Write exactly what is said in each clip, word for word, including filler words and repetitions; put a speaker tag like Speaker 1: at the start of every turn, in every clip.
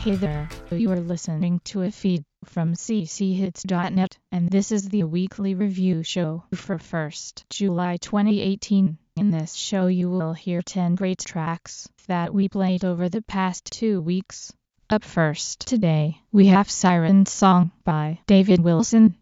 Speaker 1: Hey there, you are listening to a feed from c c hits dot net, and this is the weekly review show for first of July twenty eighteen. In this show you will hear ten great tracks that we played over the past two weeks. Up first today, we have Siren Song by David Wilson.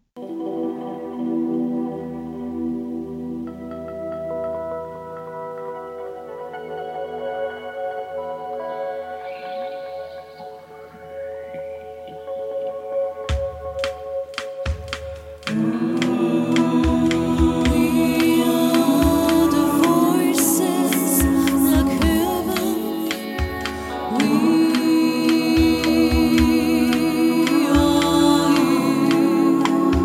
Speaker 2: We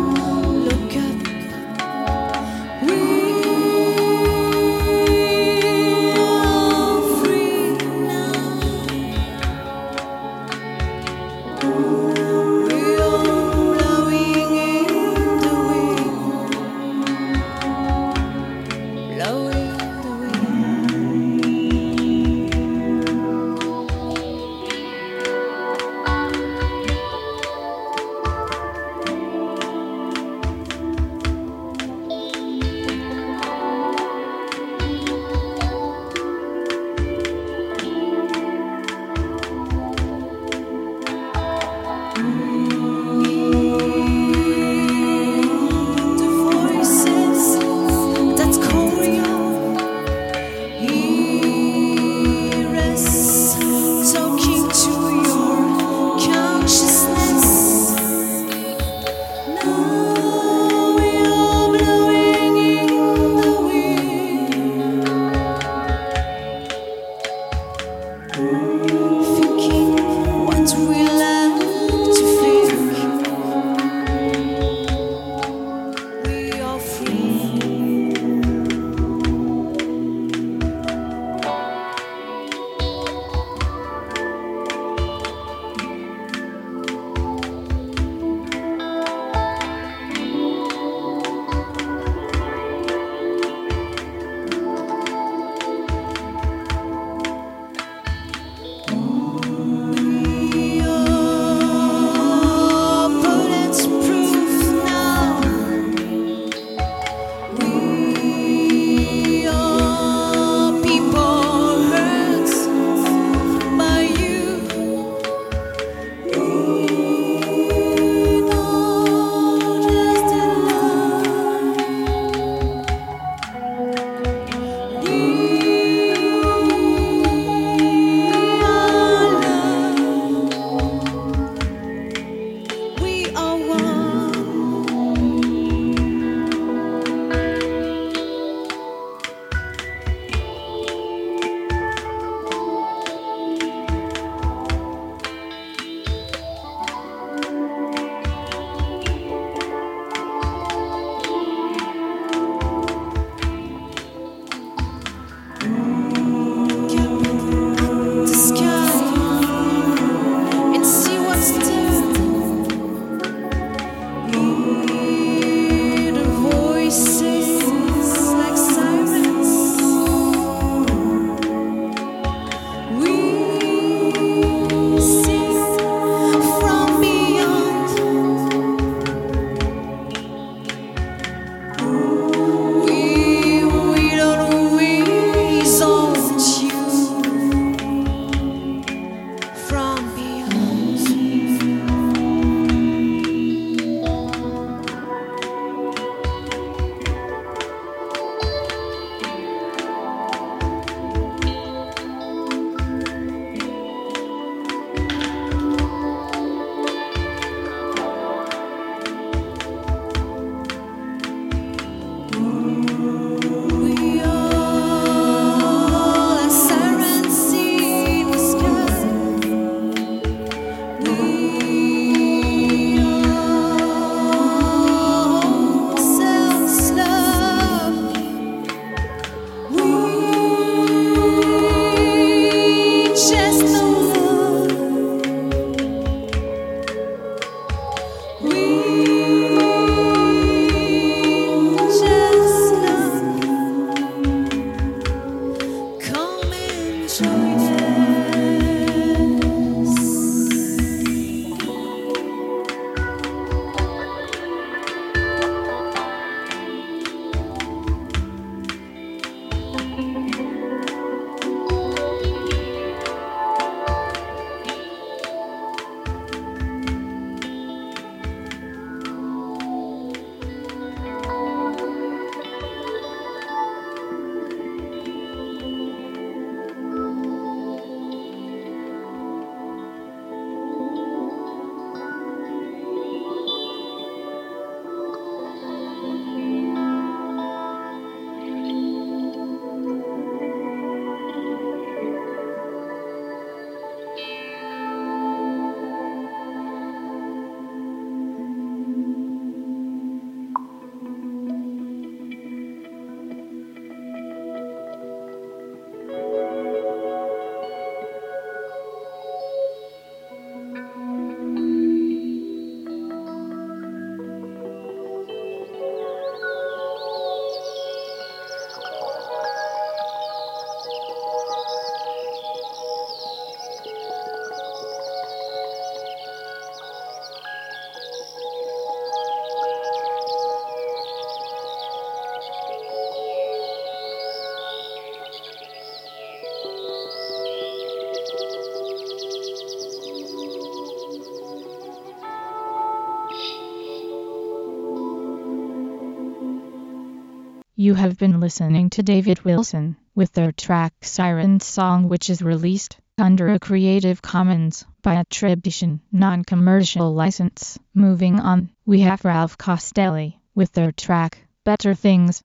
Speaker 1: You have been listening to David Wilson with their track Siren Song, which is released under a Creative Commons by attribution, non-commercial license. Moving on, we have Ralph Costelli with their track Better Things.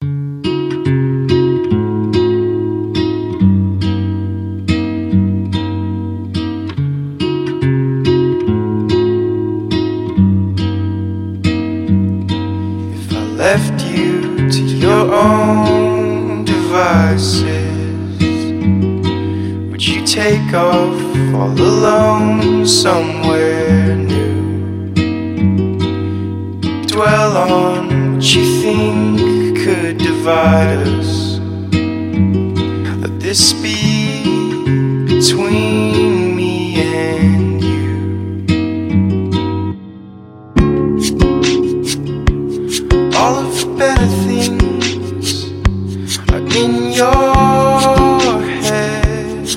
Speaker 2: If I left you to your own devices, would you take off all alone somewhere new? Dwell on what you think could divide us. Let this be between me and you. All of the better things are in your head.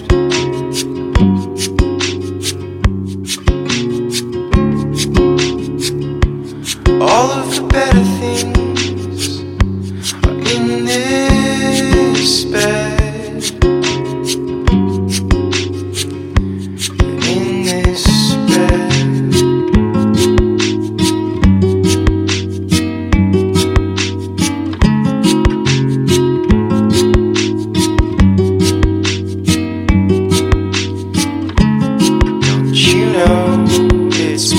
Speaker 2: All of the better things are in this bed. In this bed. Don't you know it's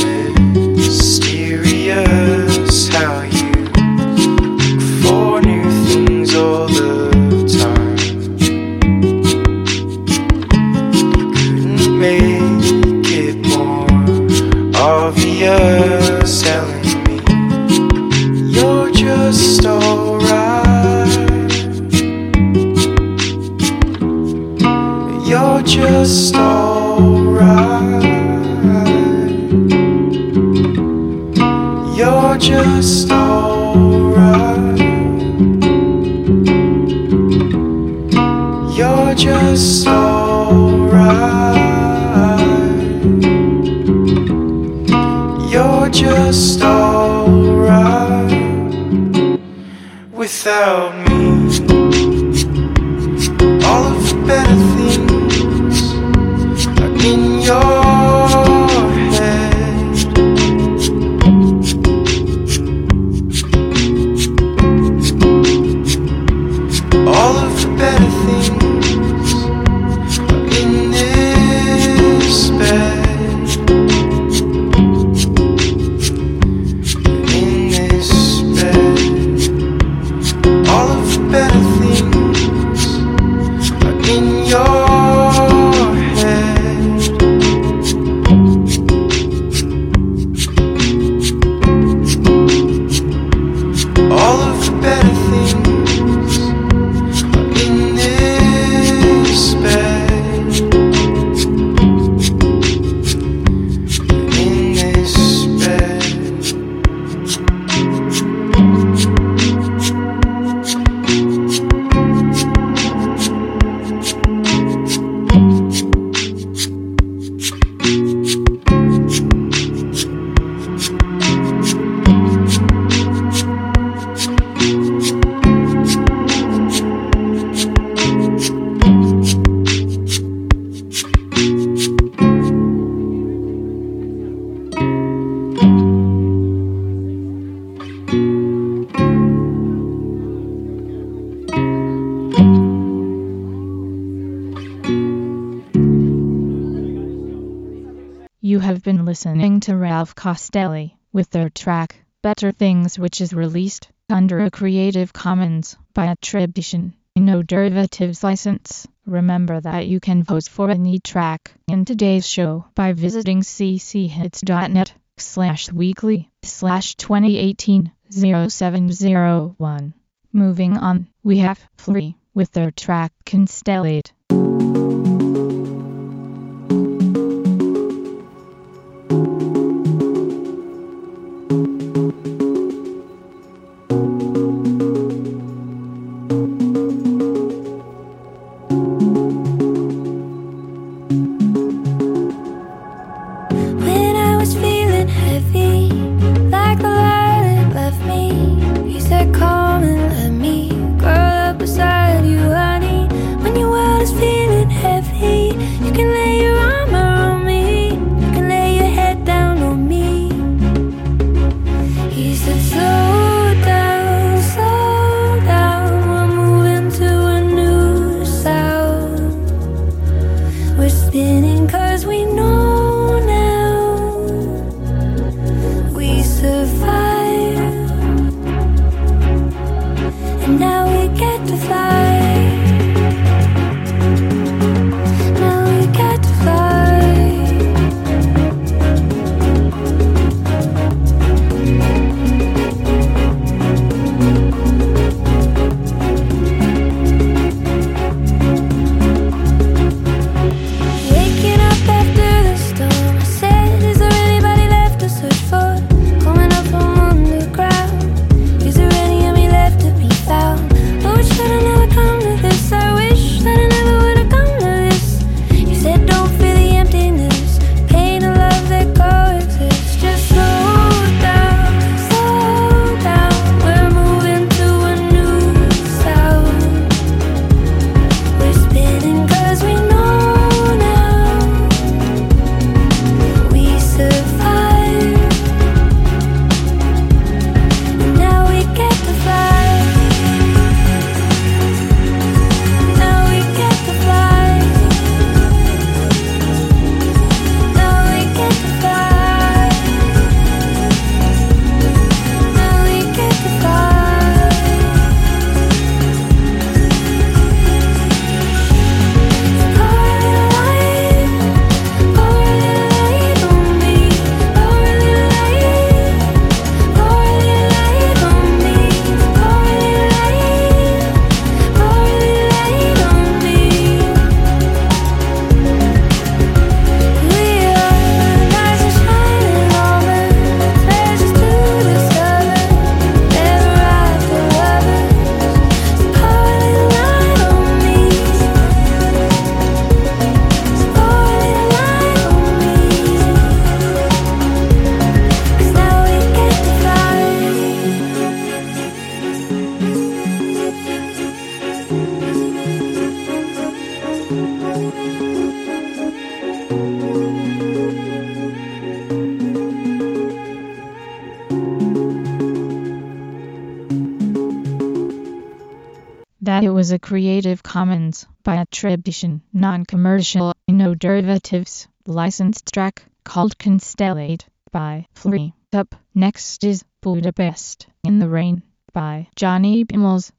Speaker 2: mysterious how you look for new things all the time? Couldn't make it more obvious, telling me you're just alright. You're just alright. You're just alright. You're just alright. You're just alright without me. All of the better things are in your head. All of the better things are in this bed. In this bed. All of the better things are in your head. All of the better things are in this bed. In this bed.
Speaker 1: You have been listening to Ralph Costelli with their track Better Things, which is released under a Creative Commons by attribution, no derivatives license. Remember that you can vote for any track in today's show by visiting cchits.net slash weekly slash 2018 0701. Moving on, we have Flea with their track Constellate.
Speaker 3: When I was feeling heavy, like the light it left me, you said come and let me grow. get to fly. Now we get to fly. Waking up after the storm, I said, is there anybody left to search for? Coming up from underground, is there any of me left to be found? Oh, wish that I never come to this. I wish that I never would have come to this. You said don't feel the emptiness, pain and love that coexist. Just slow down, slow down. We're moving to a new sound. We're spinning 'cause we know now we survive. And now we get to fly. Now we get to fly. Now we get to fly. Now we get to fly. Pour a little light, pour a little light on me. Pour a little light, pour a little light on me. Pour a little light, pour a little light on me. We are nice and shining over, treasures to discover, never after lovers. So pour a little light on me. So pour a little light on me. 'Cause now we get to fly.
Speaker 1: That it was a Creative Commons by attribution, non-commercial, no derivatives, licensed track called Constellate by Flurry. Up next is Budapest in the Rain by Johnny Bimmels.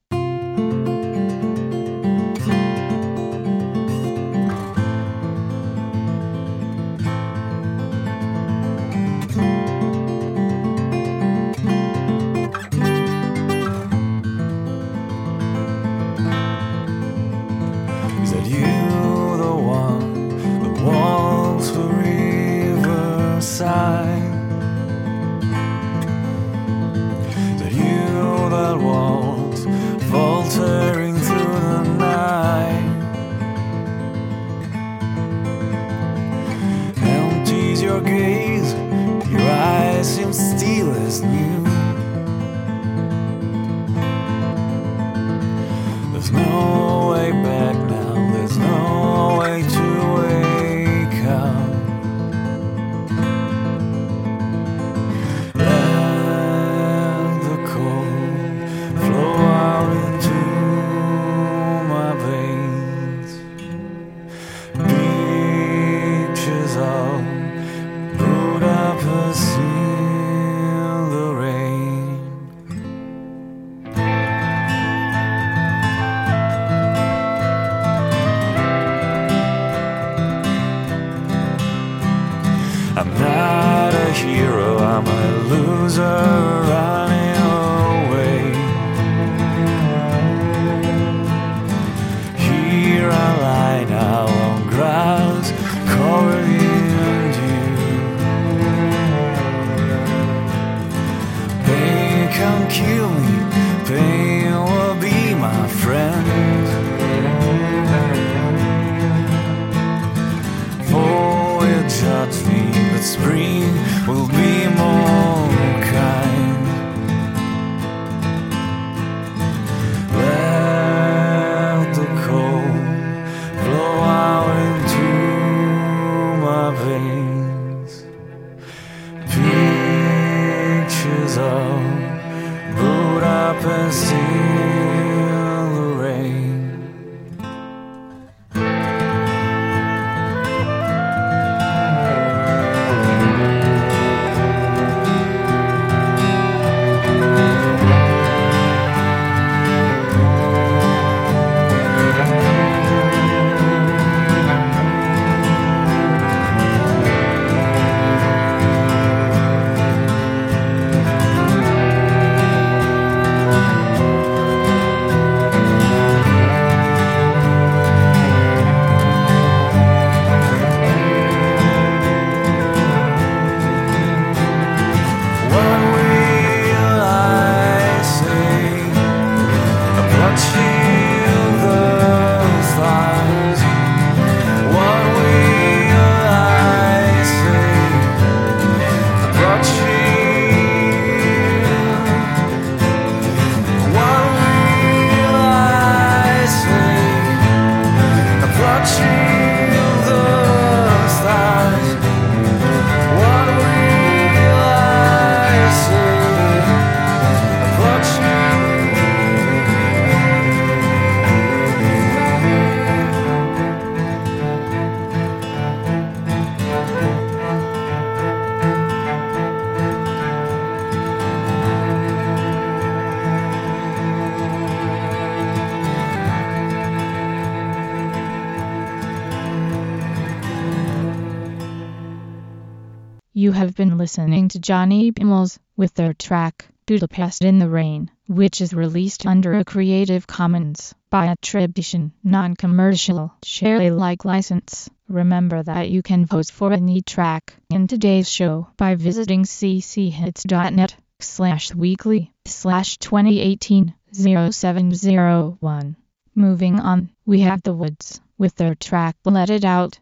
Speaker 2: Is that you, the one that walks the riverside? Is that you that walks faltering through the night? Empties your gaze, your eyes seem still as new. There's no way back now, there's no way to wake up. Let the cold flow out into my veins. Pictures of Budapest in the rain.
Speaker 1: You have been listening to Johnny Bimmels with their track Budapest in the Rain, which is released under a Creative Commons by attribution, non-commercial, share Alike license. Remember that you can vote for any track in today's show by visiting cchits.net slash weekly slash 2018 0701. Moving on, we have The Woods with their track Let It Out.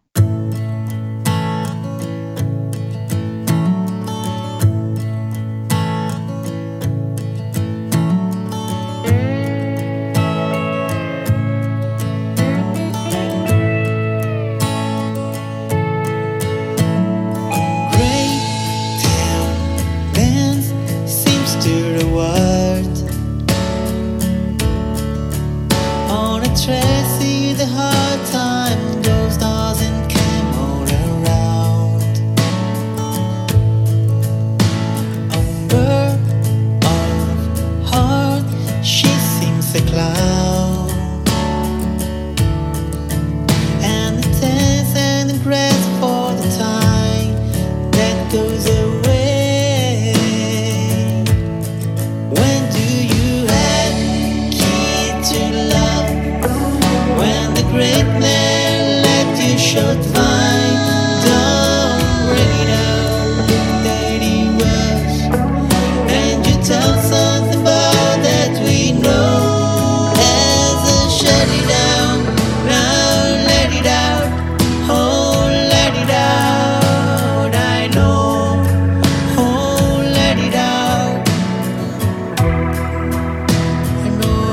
Speaker 4: Tracy, the hard time, those doesn't come all around. Umber of heart, she seems a cloud. And the tense and the grass for the time that goes away. When do you have key to love? When the great man let you short fine, don't bring it out that he was. And you tell something about that we know. As a shut it down, now let it out. Oh, let it out, I know. Oh, let it out, I know.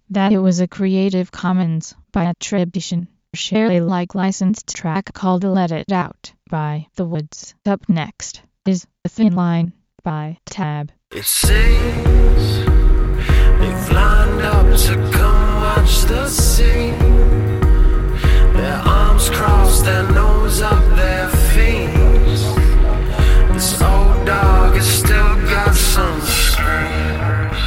Speaker 1: That it was a Creative Commons by attribution, share Alike licensed track called Let It Out by The Woods. Up next is A Thin Line by Tab.
Speaker 2: It seems they've lined up to come watch the scene. Their arms crossed, their nose up their face. This old dog has still got some screams.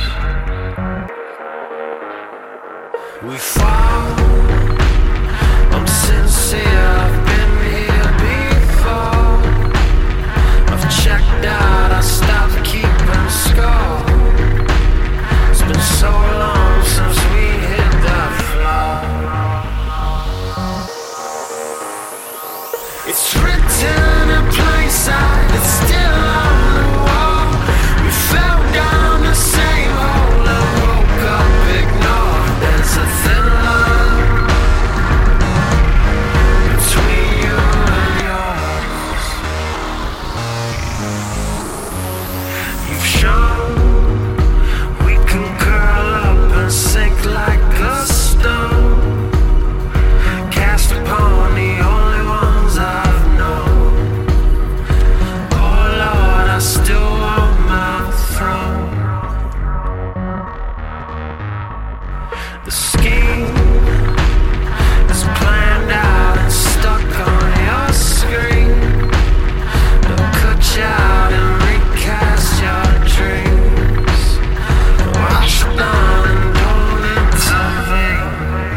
Speaker 2: We fall, I'm sincere, I've been here before. I've checked out, I stopped keeping score. It's been so long since we hit that floor. It's written in plain sight, it's still on the wall. We fell down the same hole and woke up ignored. There's a thin line between you and yours. You've shown we can curl up and sink like a stone, cast upon the only ones I've known. Oh Lord, I still want my throne. The scheme is planned out and stuck on your screen. They'll cut you out and recast your dreams. Wash it down and don't intervene.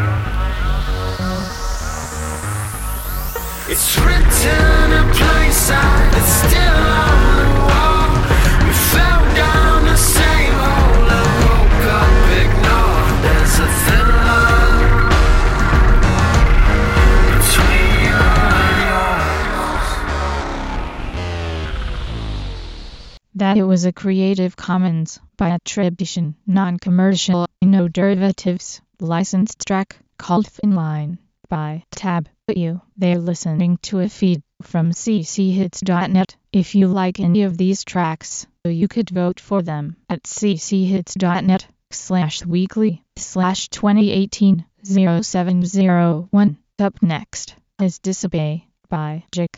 Speaker 2: It's written in plain sight, it's still on the wall. We fell down the same hole and woke up ignored. There's a thin line between you and yours.
Speaker 1: That it was a Creative Commons by attribution, non-commercial, no derivatives, licensed track called Thin Line by Tab. You, they're listening to a feed from c c hits dot net. If you like any of these tracks, you could vote for them at c c hits dot net slash weekly slash twenty eighteen oh seven oh one. Up next is Disobey by Jake.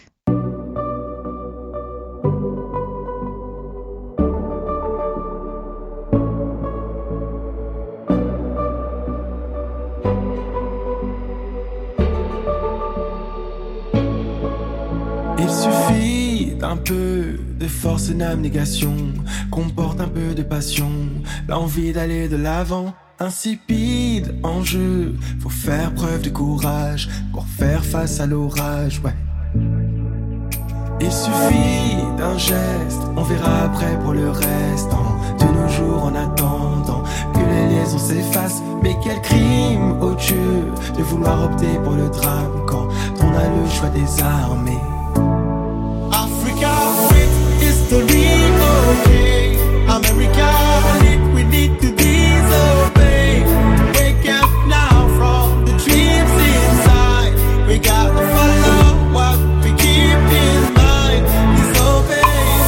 Speaker 5: Il suffit d'un peu de force et d'abnégation, qu'on porte un peu de passion, l'envie d'aller de l'avant. Insipide en jeu, faut faire preuve de courage pour faire face à l'orage, ouais. Il suffit d'un geste, on verra après pour le reste. De nos jours en attendant que les liaisons s'effacent. Mais quel crime odieux de vouloir opter pour le drame quand on a le choix des armées. Africa with history, okay. America, we need to disobey. Wake up now from the dreams inside. We got to follow what we keep in mind. Disobey.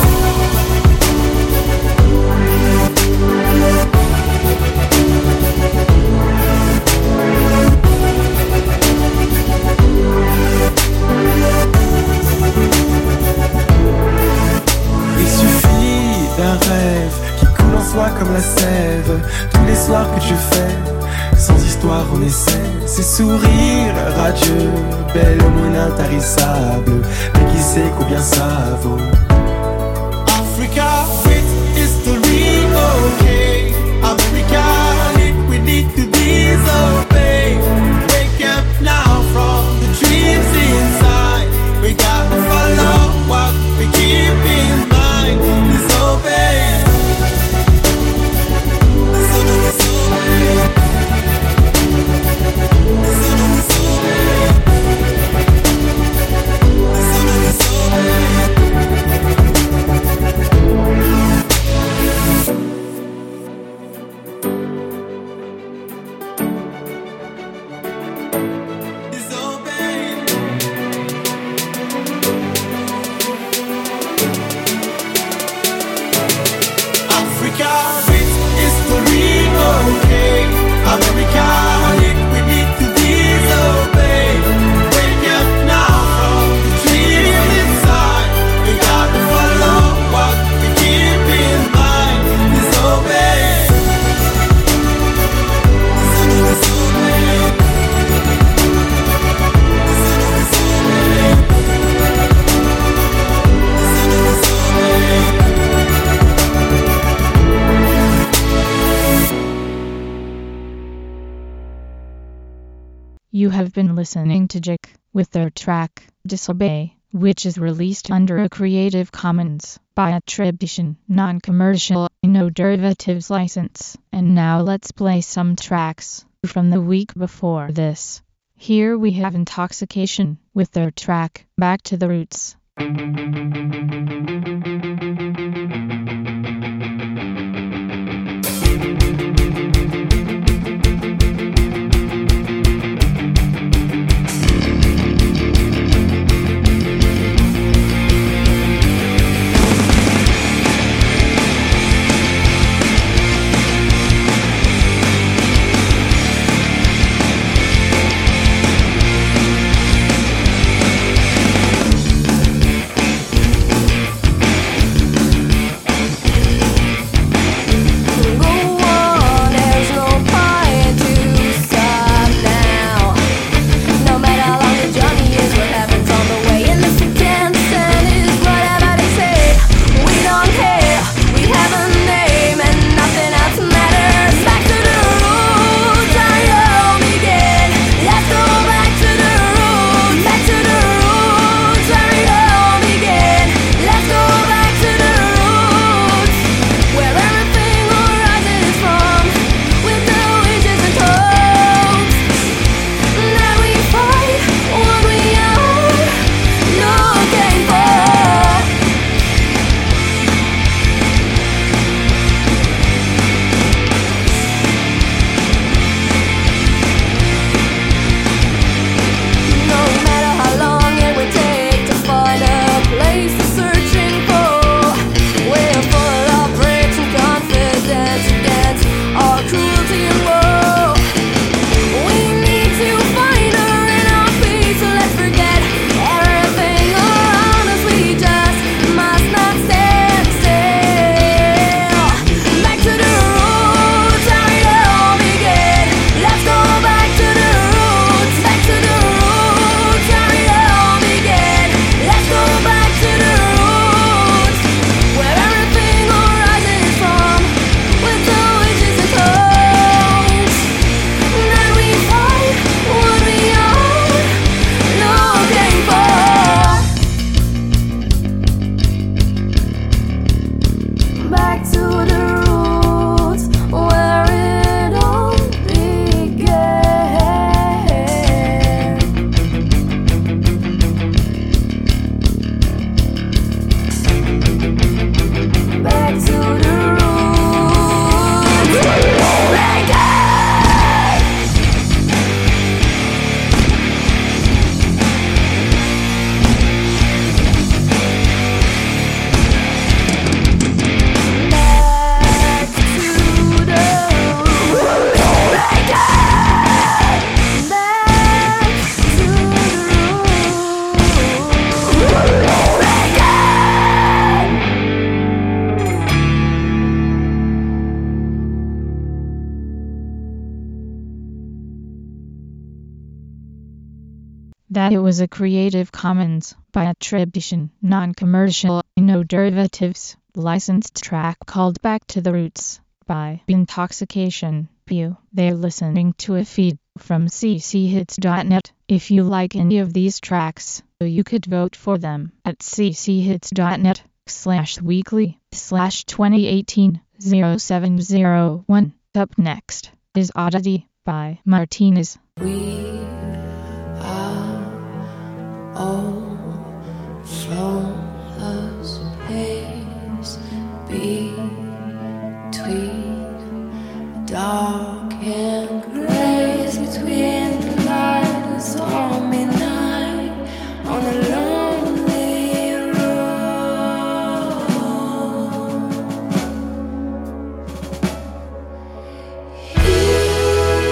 Speaker 5: D'un rêve qui coule en soi comme la sève. Tous les soirs que tu fais, sans histoire on essaie. Ces sourires radieux, belle aumône intarissable. Mais qui sait combien ça vaut. Africa with history, okay. America, we need to disobey. Wake up now from the dreams inside. We got to follow what we keep in mind. Disobey. Disobey. Of every Catholic we need to disobey. Wake up now from the dream inside. We got to follow what we keep in mind. Disobey.
Speaker 1: You have been listening to Jake with their track, Disobey, which is released under a Creative Commons by attribution, non-commercial, no derivatives license. And now let's play some tracks from the week before this. Here we have Intoxication with their track, Back to the Roots. That it was a Creative Commons by attribution, non-commercial, no derivatives, licensed track called Back to the Roots by Intoxication. You, they're listening to a feed from c c hits dot net. If you like any of these tracks, you could vote for them at c c hits dot net slash weekly slash twenty eighteen oh seven oh one. Up next is Oddity by Martinez.
Speaker 6: We are all flawless pace between dark and grace, between the light and stormy night on a lonely road. Here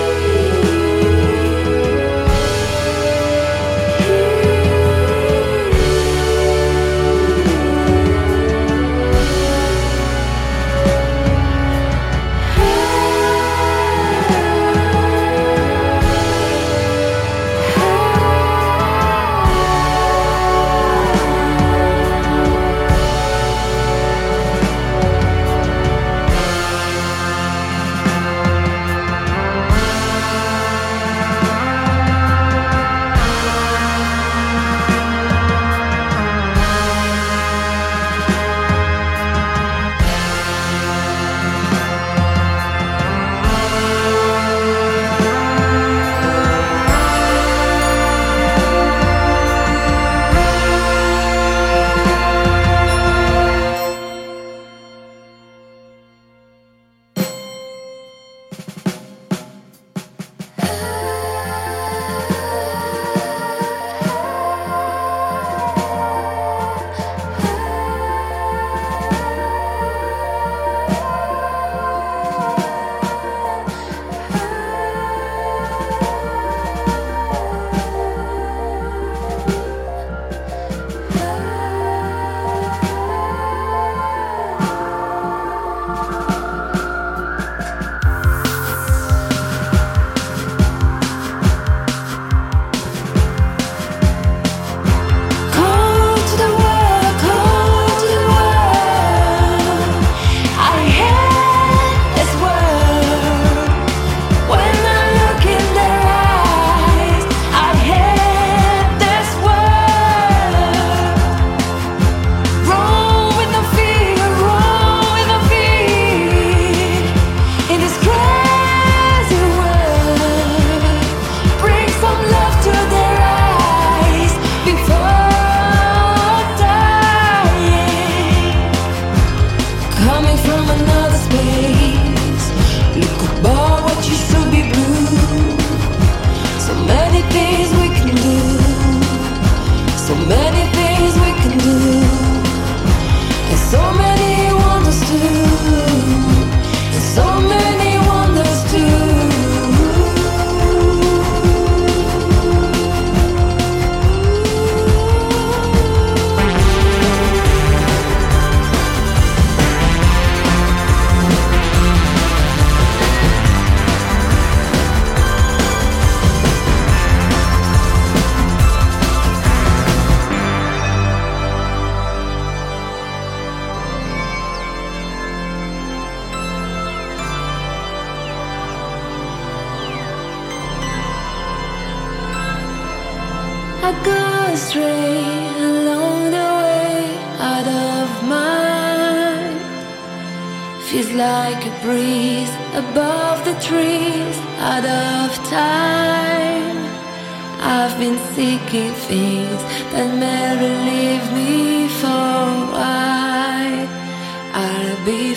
Speaker 6: I go astray along the way out of mind. Feels like a breeze above the trees, out of time. I've been seeking things that may relieve me for a while. I'll be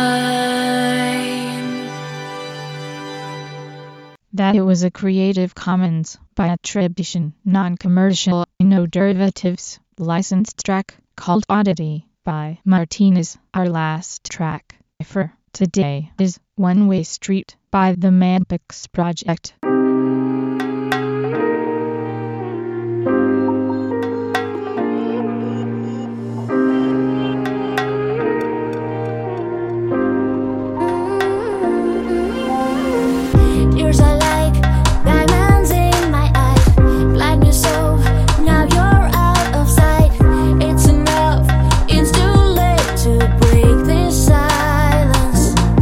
Speaker 6: fine.
Speaker 1: That it was a Creative Commons by attribution, non-commercial, no derivatives, licensed track called Oddity by Martinez. Our last track for today is One Way Street by the Madpix Project.
Speaker 3: Yours are like diamonds in my eyes, blind me so now you're out of sight. It's enough, it's too late to break this silence.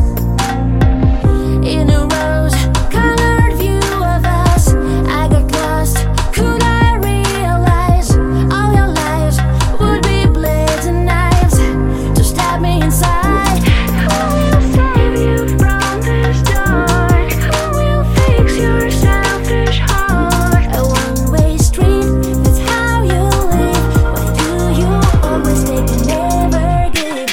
Speaker 3: In a rose-colored view of us, I got lost. Could I realize all your lives would be blades and knives to stab me inside? Who will save you from this dark? Who will fix your selfish heart? A one-way street, that's how you live. Why do you always take and never give?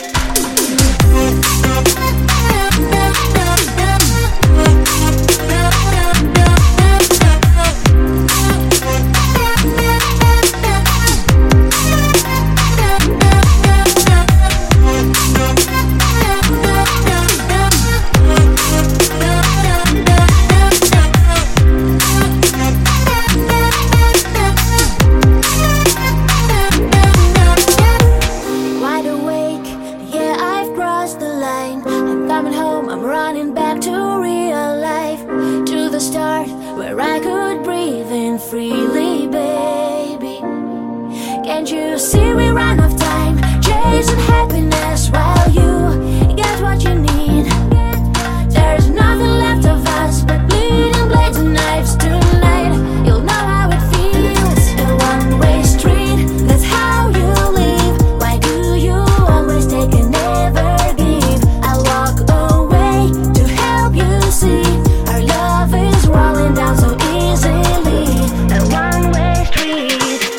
Speaker 3: Wide awake, yeah, I've crossed the line. I'm coming home, I'm running back to real life, to the start where I could breathe in freely, baby. Can't you see we run out of time, chasing happiness while you get what you need? There's nothing left of us but bleeding blades and knives tonight. You'll know how it feels. A one-way street, that's how you live. Why do you always take and never give? I'll walk away to help you see our love is rolling down so easily. A one-way street.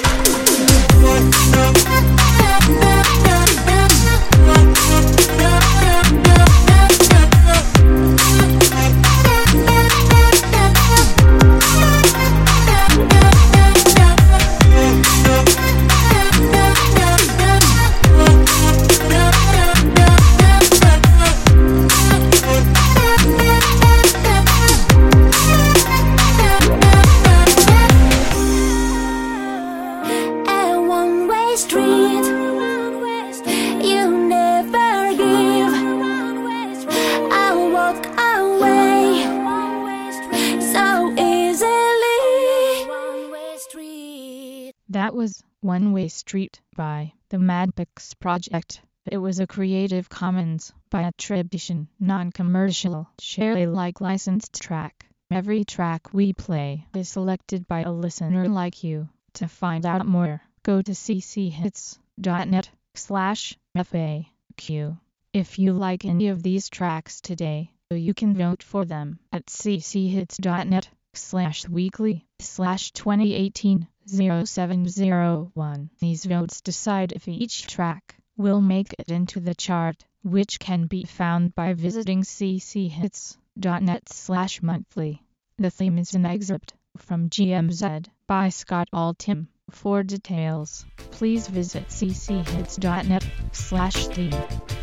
Speaker 3: A one-way street, you never give. I'll walk away so easily.
Speaker 1: That was One Way Street by the Madpix Project. It was a Creative Commons by attribution, non-commercial, share Alike licensed track. Every track we play is selected by a listener like you. To find out more, go to cchits.net slash FAQ. If you like any of these tracks today, you can vote for them at cchits.net slash weekly slash 2018 0701. These votes decide if each track will make it into the chart, which can be found by visiting cchits.net slash monthly. The theme is an excerpt from G M Z by Scott Altham. For details, please visit cchits.net slash theme.